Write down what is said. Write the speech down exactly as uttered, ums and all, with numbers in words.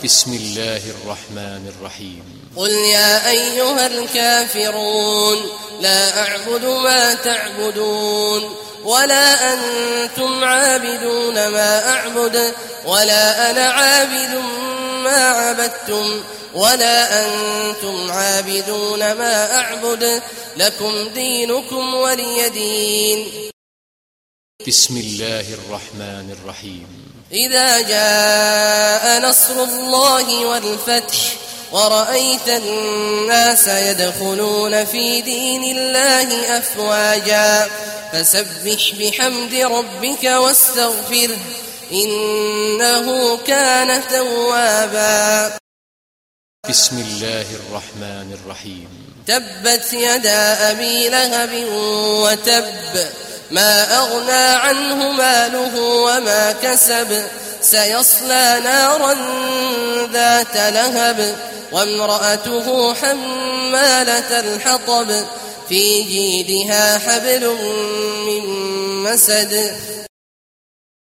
بسم الله الرحمن الرحيم. قل يا أيها الكافرون لا أعبد ما تعبدون ولا أنتم عابدون ما أعبد ولا أنا عابد ما عبدتم ولا أنتم عابدون ما أعبد لكم دينكم ولي دين. بسم الله الرحمن الرحيم. إذا جاء نصر الله والفتح ورأيت الناس يدخلون في دين الله أفواجا فسبح بحمد ربك واستغفره إنه كان توابا. بسم الله الرحمن الرحيم. تبت يدا أبي لهب وتب ما أغنى عنه ماله وما كسب سيصلى نارا ذات لهب وامرأته حمالة الحطب في جيدها حبل من مسد